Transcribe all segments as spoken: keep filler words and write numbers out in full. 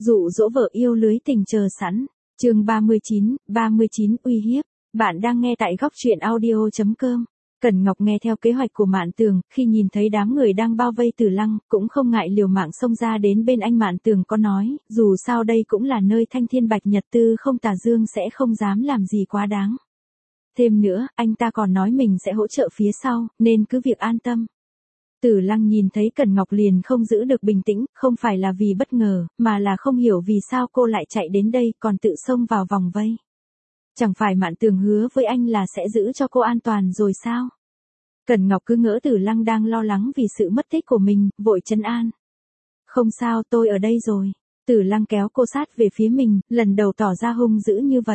Dụ dỗ vợ yêu lưới tình chờ sẵn. Chương ba mươi chín, ba mươi chín uy hiếp. Bạn đang nghe tại góc truyện audio chấm com. Cẩn Ngọc nghe theo kế hoạch của Mạn Tường, khi nhìn thấy đám người đang bao vây Tử Lăng, cũng không ngại liều mạng xông ra đến bên anh. Mạn Tường có nói, dù sao đây cũng là nơi thanh thiên bạch nhật, Tư Không Tà Dương sẽ không dám làm gì quá đáng. Thêm nữa, anh ta còn nói mình sẽ hỗ trợ phía sau, nên cứ việc an tâm. Tử Lăng nhìn thấy Cẩn Ngọc liền không giữ được bình tĩnh, không phải là vì bất ngờ, mà là không hiểu vì sao cô lại chạy đến đây còn tự xông vào vòng vây. Chẳng phải Mạn Tường hứa với anh là sẽ giữ cho cô an toàn rồi sao? Cẩn Ngọc cứ ngỡ Tử Lăng đang lo lắng vì sự mất tích của mình, vội trấn an. Không sao, tôi ở đây rồi. Tử Lăng kéo cô sát về phía mình, lần đầu tỏ ra hung dữ như vậy.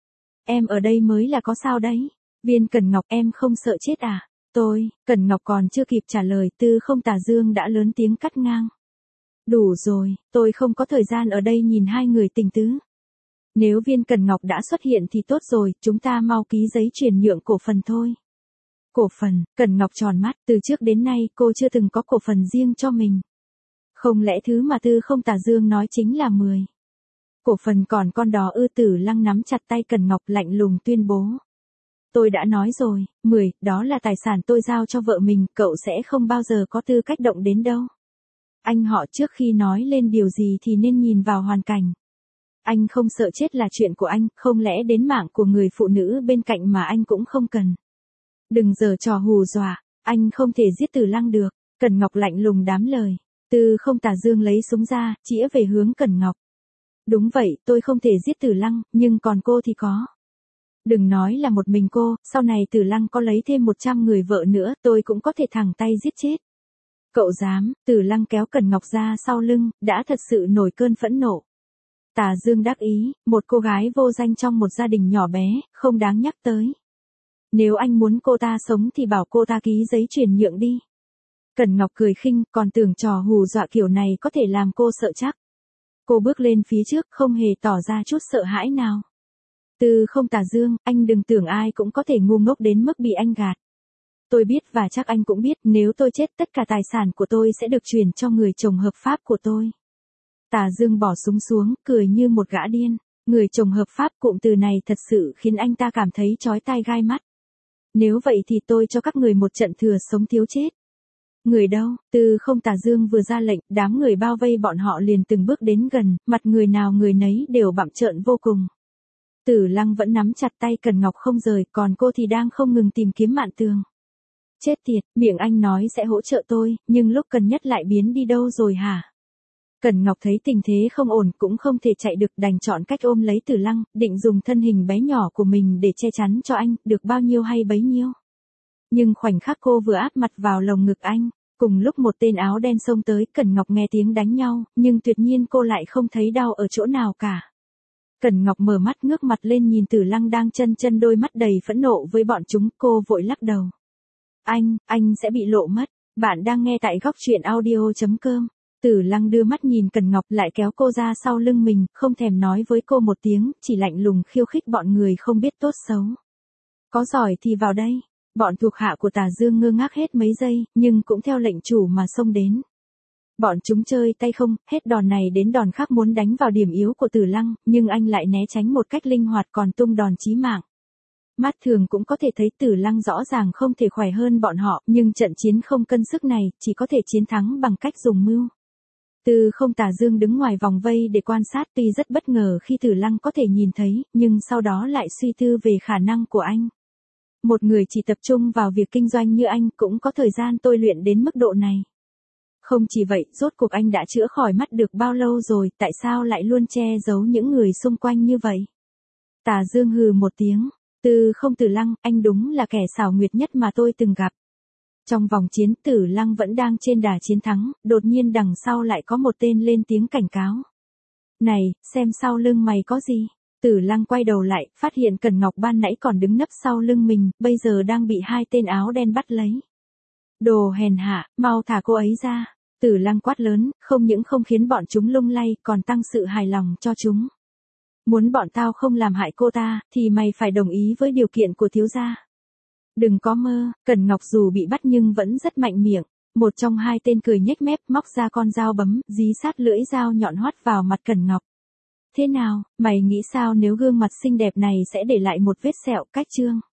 Em ở đây mới là có sao đấy. Viên Cẩn Ngọc, em không sợ chết à? Tôi, Cẩn Ngọc còn chưa kịp trả lời, Tư Không Tà Dương đã lớn tiếng cắt ngang. Đủ rồi, tôi không có thời gian ở đây nhìn hai người tình tứ. Nếu Viên Cẩn Ngọc đã xuất hiện thì tốt rồi, chúng ta mau ký giấy chuyển nhượng cổ phần thôi. Cổ phần, Cẩn Ngọc tròn mắt, từ trước đến nay cô chưa từng có cổ phần riêng cho mình. Không lẽ thứ mà Tư Không Tà Dương nói chính là mười. Cổ phần còn con đó ư? Tử Lăng nắm chặt tay Cẩn Ngọc lạnh lùng tuyên bố. Tôi đã nói rồi, mười, đó là tài sản tôi giao cho vợ mình, cậu sẽ không bao giờ có tư cách động đến đâu. Anh họ trước khi nói lên điều gì thì nên nhìn vào hoàn cảnh. Anh không sợ chết là chuyện của anh, không lẽ đến mạng của người phụ nữ bên cạnh mà anh cũng không cần. Đừng giở trò hù dọa, anh không thể giết Tử Lăng được. Cẩn Ngọc lạnh lùng đám lời. Tư Không Tà Dương lấy súng ra, chĩa về hướng Cẩn Ngọc. Đúng vậy, tôi không thể giết Tử Lăng, nhưng còn cô thì có. Đừng nói là một mình cô, sau này Tử Lăng có lấy thêm một trăm người vợ nữa, tôi cũng có thể thẳng tay giết chết. Cậu dám? Tử Lăng kéo Cẩn Ngọc ra sau lưng, đã thật sự nổi cơn phẫn nộ. Tà Dương đắc ý, một cô gái vô danh trong một gia đình nhỏ bé, không đáng nhắc tới. Nếu anh muốn cô ta sống thì bảo cô ta ký giấy chuyển nhượng đi. Cẩn Ngọc cười khinh, còn tưởng trò hù dọa kiểu này có thể làm cô sợ chắc. Cô bước lên phía trước, không hề tỏ ra chút sợ hãi nào. Tư Không Tà Dương, anh đừng tưởng ai cũng có thể ngu ngốc đến mức bị anh gạt. Tôi biết và chắc anh cũng biết, nếu tôi chết tất cả tài sản của tôi sẽ được chuyển cho người chồng hợp pháp của tôi. Tà Dương bỏ súng xuống, cười như một gã điên. Người chồng hợp pháp, cụm từ này thật sự khiến anh ta cảm thấy chói tai gai mắt. Nếu vậy thì tôi cho các người một trận thừa sống thiếu chết. Người đâu? Tư Không Tà Dương vừa ra lệnh, đám người bao vây bọn họ liền từng bước đến gần, mặt người nào người nấy đều bặm trợn vô cùng. Tử Lăng vẫn nắm chặt tay Cẩn Ngọc không rời, còn cô thì đang không ngừng tìm kiếm Mạn Tường. Chết tiệt, miệng anh nói sẽ hỗ trợ tôi, nhưng lúc cần nhất lại biến đi đâu rồi hả? Cẩn Ngọc thấy tình thế không ổn, cũng không thể chạy được, đành chọn cách ôm lấy Tử Lăng, định dùng thân hình bé nhỏ của mình để che chắn cho anh, được bao nhiêu hay bấy nhiêu. Nhưng khoảnh khắc cô vừa áp mặt vào lồng ngực anh, cùng lúc một tên áo đen xông tới, Cẩn Ngọc nghe tiếng đánh nhau, nhưng tuyệt nhiên cô lại không thấy đau ở chỗ nào cả. Cẩn Ngọc mở mắt ngước mặt lên nhìn Tử Lăng đang chân chân đôi mắt đầy phẫn nộ với bọn chúng, cô vội lắc đầu. Anh, anh sẽ bị lộ mất. Bạn đang nghe tại góc truyện audio chấm com. Tử Lăng đưa mắt nhìn Cẩn Ngọc lại kéo cô ra sau lưng mình, không thèm nói với cô một tiếng, chỉ lạnh lùng khiêu khích bọn người không biết tốt xấu. Có giỏi thì vào đây. Bọn thuộc hạ của Tà Dương ngơ ngác hết mấy giây, nhưng cũng theo lệnh chủ mà xông đến. Bọn chúng chơi tay không, hết đòn này đến đòn khác muốn đánh vào điểm yếu của Tử Lăng, nhưng anh lại né tránh một cách linh hoạt còn tung đòn chí mạng. Mắt thường cũng có thể thấy Tử Lăng rõ ràng không thể khỏe hơn bọn họ, nhưng trận chiến không cân sức này, chỉ có thể chiến thắng bằng cách dùng mưu. Tư Không Tà Dương đứng ngoài vòng vây để quan sát, tuy rất bất ngờ khi Tử Lăng có thể nhìn thấy, nhưng sau đó lại suy tư về khả năng của anh. Một người chỉ tập trung vào việc kinh doanh như anh cũng có thời gian tôi luyện đến mức độ này. Không chỉ vậy, rốt cuộc anh đã chữa khỏi mắt được bao lâu rồi, tại sao lại luôn che giấu những người xung quanh như vậy? Tà Dương hừ một tiếng, Tư Không Tử Lăng, anh đúng là kẻ xảo quyệt nhất mà tôi từng gặp. Trong vòng chiến, Tử Lăng vẫn đang trên đà chiến thắng, đột nhiên đằng sau lại có một tên lên tiếng cảnh cáo. Này, xem sau lưng mày có gì? Tử Lăng quay đầu lại, phát hiện Cẩn Ngọc ban nãy còn đứng nấp sau lưng mình, bây giờ đang bị hai tên áo đen bắt lấy. Đồ hèn hạ, mau thả cô ấy ra. Tử Lăng quát lớn, không những không khiến bọn chúng lung lay, còn tăng sự hài lòng cho chúng. Muốn bọn tao không làm hại cô ta, thì mày phải đồng ý với điều kiện của thiếu gia. Đừng có mơ. Cẩn Ngọc dù bị bắt nhưng vẫn rất mạnh miệng. Một trong hai tên cười nhếch mép móc ra con dao bấm, dí sát lưỡi dao nhọn hoắt vào mặt Cẩn Ngọc. Thế nào, mày nghĩ sao nếu gương mặt xinh đẹp này sẽ để lại một vết sẹo? Cách chương